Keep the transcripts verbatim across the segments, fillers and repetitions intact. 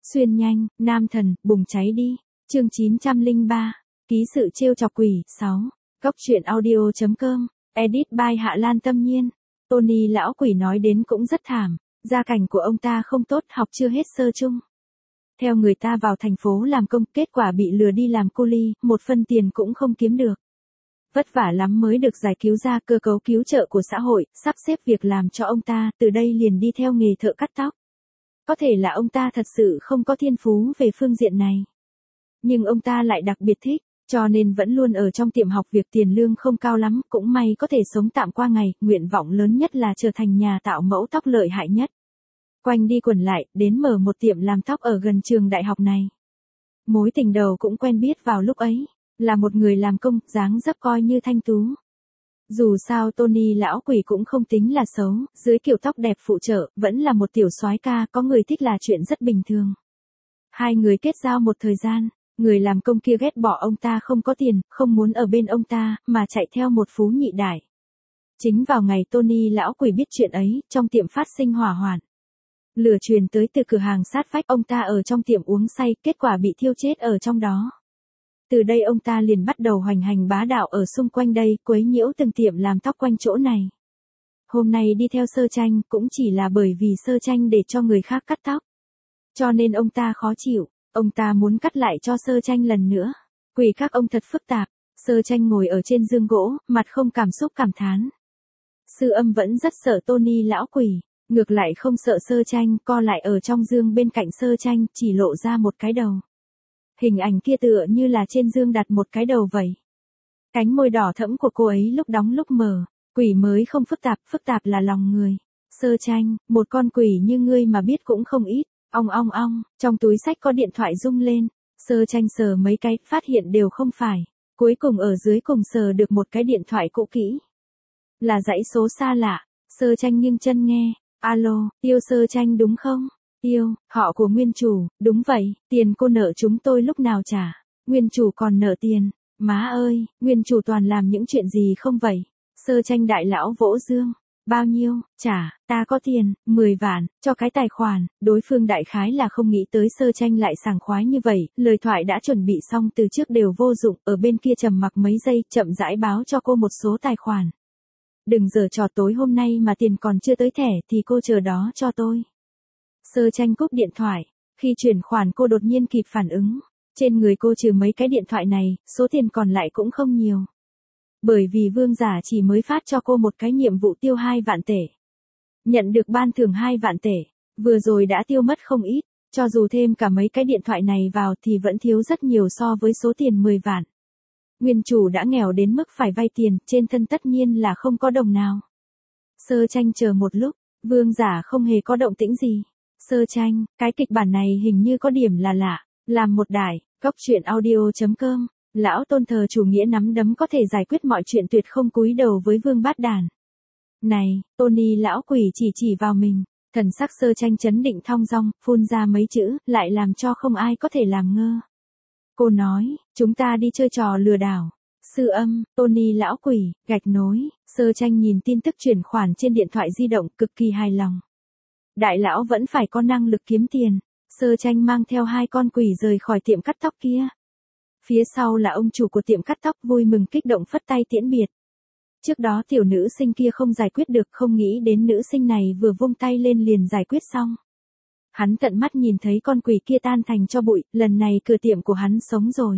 Xuyên nhanh, nam thần, bùng cháy đi. Chương chín trăm lẻ ba. Ký sự trêu chọc quỷ. sáu. Góc truyện audio chấm com. Edit by Hạ Lan Tâm Nhiên. Tony lão quỷ nói đến cũng rất thảm. Gia cảnh của ông ta không tốt, học chưa hết sơ chung. Theo người ta vào thành phố làm công, kết quả bị lừa đi làm cu li, một phân tiền cũng không kiếm được. Vất vả lắm mới được giải cứu ra cơ cấu cứu trợ của xã hội, sắp xếp việc làm cho ông ta, từ đây liền đi theo nghề thợ cắt tóc. Có thể là ông ta thật sự không có thiên phú về phương diện này. Nhưng ông ta lại đặc biệt thích, cho nên vẫn luôn ở trong tiệm học việc, tiền lương không cao lắm, cũng may có thể sống tạm qua ngày, nguyện vọng lớn nhất là trở thành nhà tạo mẫu tóc lợi hại nhất. Quanh đi quẩn lại, đến mở một tiệm làm tóc ở gần trường đại học này. Mối tình đầu cũng quen biết vào lúc ấy, là một người làm công, dáng dấp coi như thanh tú. Dù sao Tony lão quỷ cũng không tính là xấu, dưới kiểu tóc đẹp phụ trợ, vẫn là một tiểu soái ca, có người thích là chuyện rất bình thường. Hai người kết giao một thời gian, người làm công kia ghét bỏ ông ta không có tiền, không muốn ở bên ông ta, mà chạy theo một phú nhị đại. Chính vào ngày Tony lão quỷ biết chuyện ấy, trong tiệm phát sinh hỏa hoạn. Lửa truyền tới từ cửa hàng sát vách, ông ta ở trong tiệm uống say, kết quả bị thiêu chết ở trong đó. Từ đây ông ta liền bắt đầu hoành hành bá đạo ở xung quanh đây, quấy nhiễu từng tiệm làm tóc quanh chỗ này. Hôm nay đi theo Sơ Tranh cũng chỉ là bởi vì Sơ Tranh để cho người khác cắt tóc. Cho nên ông ta khó chịu, ông ta muốn cắt lại cho Sơ Tranh lần nữa. Quỷ các ông thật phức tạp. Sơ Tranh ngồi ở trên giường gỗ, mặt không cảm xúc cảm thán. Sư Âm vẫn rất sợ Tony lão quỷ, ngược lại không sợ Sơ Tranh, co lại ở trong giường bên cạnh Sơ Tranh, chỉ lộ ra một cái đầu. Hình ảnh kia tựa như là trên giường đặt một cái đầu vậy. Cánh môi đỏ thẫm của cô ấy lúc đóng lúc mở. Quỷ mới không phức tạp, phức tạp là lòng người. Sơ Tranh, một con quỷ như ngươi mà biết cũng không ít. Ong ong ong, trong túi sách có điện thoại rung lên. Sơ Tranh sờ mấy cái, phát hiện đều không phải. Cuối cùng ở dưới cùng sờ được một cái điện thoại cũ kỹ. Là dãy số xa lạ. Sơ Tranh nghiêng chân nghe. Alo, yêu Sơ Tranh đúng không? Yêu, họ của nguyên chủ, đúng vậy, tiền cô nợ chúng tôi lúc nào trả? Nguyên chủ còn nợ tiền. Má ơi, nguyên chủ toàn làm những chuyện gì không vậy? Sơ Tranh đại lão vỗ dương. Bao nhiêu? Trả, ta có tiền, mười vạn, cho cái tài khoản. Đối phương đại khái là không nghĩ tới Sơ Tranh lại sảng khoái như vậy, lời thoại đã chuẩn bị xong từ trước đều vô dụng, ở bên kia trầm mặc mấy giây, chậm rãi báo cho cô một số tài khoản. Đừng giở trò, tối hôm nay mà tiền còn chưa tới thẻ thì cô chờ đó cho tôi. Sơ Tranh cúp điện thoại, khi chuyển khoản cô đột nhiên kịp phản ứng, trên người cô trừ mấy cái điện thoại này, số tiền còn lại cũng không nhiều. Bởi vì vương giả chỉ mới phát cho cô một cái nhiệm vụ tiêu hai vạn tệ. Nhận được ban thưởng hai vạn tệ, vừa rồi đã tiêu mất không ít, cho dù thêm cả mấy cái điện thoại này vào thì vẫn thiếu rất nhiều so với số tiền mười vạn. Nguyên chủ đã nghèo đến mức phải vay tiền, trên thân tất nhiên là không có đồng nào. Sơ Tranh chờ một lúc, vương giả không hề có động tĩnh gì. Sơ Tranh, cái kịch bản này hình như có điểm là lạ, làm một đại, góc truyện audio chấm com, lão tôn thờ chủ nghĩa nắm đấm có thể giải quyết mọi chuyện, tuyệt không cúi đầu với vương bát đàn. Này, Tony lão quỷ chỉ chỉ vào mình, thần sắc Sơ Tranh chấn định thong dong, phun ra mấy chữ, lại làm cho không ai có thể làm ngơ. Cô nói, chúng ta đi chơi trò lừa đảo. Sư Âm, Tony lão quỷ, gạch nối. Sơ Tranh nhìn tin tức chuyển khoản trên điện thoại di động, cực kỳ hài lòng. Đại lão vẫn phải có năng lực kiếm tiền. Sơ Tranh mang theo hai con quỷ rời khỏi tiệm cắt tóc kia. Phía sau là ông chủ của tiệm cắt tóc vui mừng kích động phất tay tiễn biệt. Trước đó tiểu nữ sinh kia không giải quyết được, không nghĩ đến nữ sinh này vừa vung tay lên liền giải quyết xong. Hắn tận mắt nhìn thấy con quỷ kia tan thành cho bụi, lần này cửa tiệm của hắn sống rồi.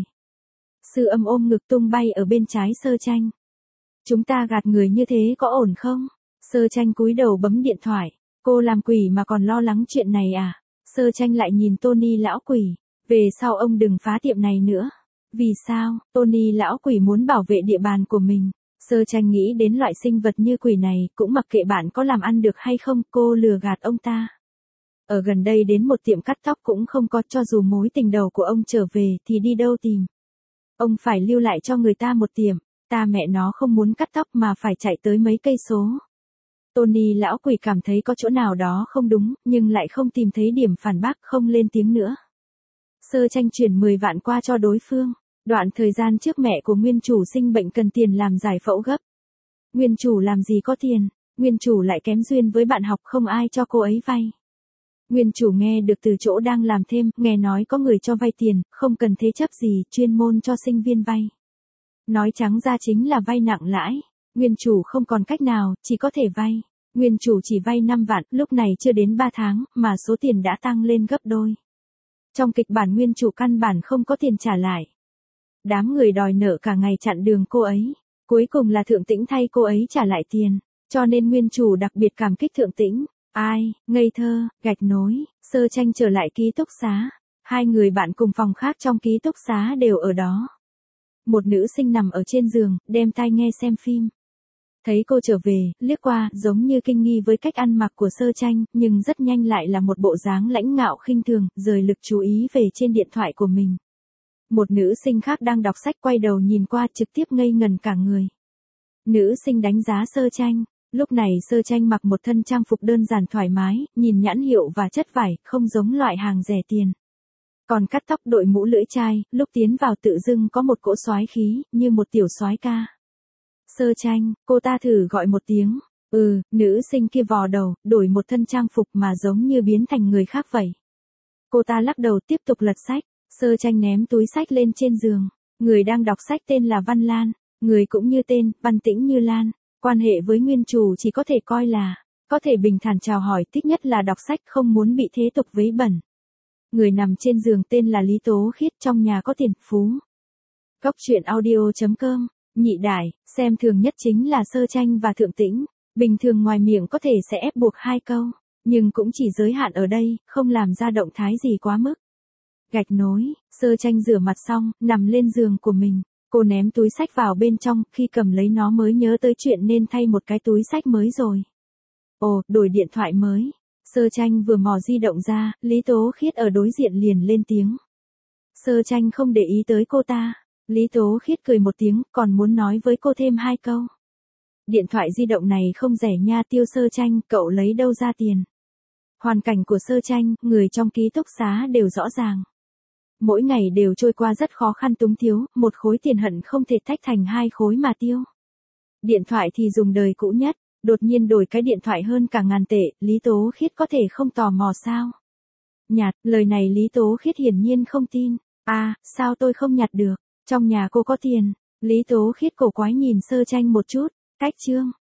Sư Âm ôm ngực tung bay ở bên trái Sơ Tranh. Chúng ta gạt người như thế có ổn không? Sơ Tranh cúi đầu bấm điện thoại. Cô làm quỷ mà còn lo lắng chuyện này à? Sơ Tranh lại nhìn Tony lão quỷ. Về sau ông đừng phá tiệm này nữa. Vì sao? Tony lão quỷ muốn bảo vệ địa bàn của mình. Sơ Tranh nghĩ đến loại sinh vật như quỷ này, cũng mặc kệ bạn có làm ăn được hay không, cô lừa gạt ông ta. Ở gần đây đến một tiệm cắt tóc cũng không có, cho dù mối tình đầu của ông trở về thì đi đâu tìm. Ông phải lưu lại cho người ta một tiệm, ta mẹ nó không muốn cắt tóc mà phải chạy tới mấy cây số. Tony lão quỷ cảm thấy có chỗ nào đó không đúng, nhưng lại không tìm thấy điểm phản bác, không lên tiếng nữa. Sơ Tranh chuyển mười vạn qua cho đối phương. Đoạn thời gian trước mẹ của nguyên chủ sinh bệnh cần tiền làm giải phẫu gấp. Nguyên chủ làm gì có tiền, nguyên chủ lại kém duyên với bạn học, không ai cho cô ấy vay. Nguyên chủ nghe được từ chỗ đang làm thêm, nghe nói có người cho vay tiền, không cần thế chấp gì, chuyên môn cho sinh viên vay. Nói trắng ra chính là vay nặng lãi. Nguyên chủ không còn cách nào, chỉ có thể vay. Nguyên chủ chỉ vay năm vạn, lúc này chưa đến ba tháng, mà số tiền đã tăng lên gấp đôi. Trong kịch bản nguyên chủ căn bản không có tiền trả lại. Đám người đòi nợ cả ngày chặn đường cô ấy. Cuối cùng là Thượng Tĩnh thay cô ấy trả lại tiền. Cho nên nguyên chủ đặc biệt cảm kích Thượng Tĩnh. Ai, ngây thơ, gạch nối, Sơ Tranh trở lại ký túc xá. Hai người bạn cùng phòng khác trong ký túc xá đều ở đó. Một nữ sinh nằm ở trên giường, đem tai nghe xem phim. Thấy cô trở về, liếc qua, giống như kinh nghi với cách ăn mặc của Sơ Tranh, nhưng rất nhanh lại là một bộ dáng lãnh ngạo khinh thường, rời lực chú ý về trên điện thoại của mình. Một nữ sinh khác đang đọc sách quay đầu nhìn qua trực tiếp ngây ngần cả người. Nữ sinh đánh giá Sơ Tranh. Lúc này Sơ Tranh mặc một thân trang phục đơn giản thoải mái, nhìn nhãn hiệu và chất vải, không giống loại hàng rẻ tiền. Còn cắt tóc đội mũ lưỡi chai, lúc tiến vào tự dưng có một cỗ soái khí, như một tiểu soái ca. Sơ Tranh, cô ta thử gọi một tiếng. Ừ, nữ sinh kia vò đầu, đổi một thân trang phục mà giống như biến thành người khác vậy. Cô ta lắc đầu tiếp tục lật sách. Sơ Tranh ném túi sách lên trên giường. Người đang đọc sách tên là Văn Lan. Người cũng như tên, Văn Tĩnh như Lan. Quan hệ với nguyên chủ chỉ có thể coi là, có thể bình thản chào hỏi, thích nhất là đọc sách, không muốn bị thế tục vấy bẩn. Người nằm trên giường tên là Lý Tố Khiết, trong nhà có tiền phú. Góc truyện audio chấm com, nhị đại, xem thường nhất chính là Sơ Tranh và Thượng Tĩnh. Bình thường ngoài miệng có thể sẽ ép buộc hai câu, nhưng cũng chỉ giới hạn ở đây, không làm ra động thái gì quá mức. Gạch nối, Sơ Tranh rửa mặt xong, nằm lên giường của mình. Cô ném túi sách vào bên trong, khi cầm lấy nó mới nhớ tới chuyện nên thay một cái túi sách mới rồi. Ồ, đổi điện thoại mới. Sơ Tranh vừa mò di động ra, Lý Tố Khiết ở đối diện liền lên tiếng. Sơ Tranh không để ý tới cô ta. Lý Tố Khiết cười một tiếng, còn muốn nói với cô thêm hai câu. Điện thoại di động này không rẻ nha Tiêu Sơ Tranh, cậu lấy đâu ra tiền. Hoàn cảnh của Sơ Tranh, người trong ký túc xá đều rõ ràng. Mỗi ngày đều trôi qua rất khó khăn túng thiếu, một khối tiền hận không thể tách thành hai khối mà tiêu. Điện thoại thì dùng đời cũ nhất, đột nhiên đổi cái điện thoại hơn cả ngàn tệ, Lý Tố Khiết có thể không tò mò sao? Nhặt, lời này Lý Tố Khiết hiển nhiên không tin. À, sao tôi không nhặt được, trong nhà cô có tiền. Lý Tố Khiết cổ quái nhìn Sơ Tranh một chút, cách chương.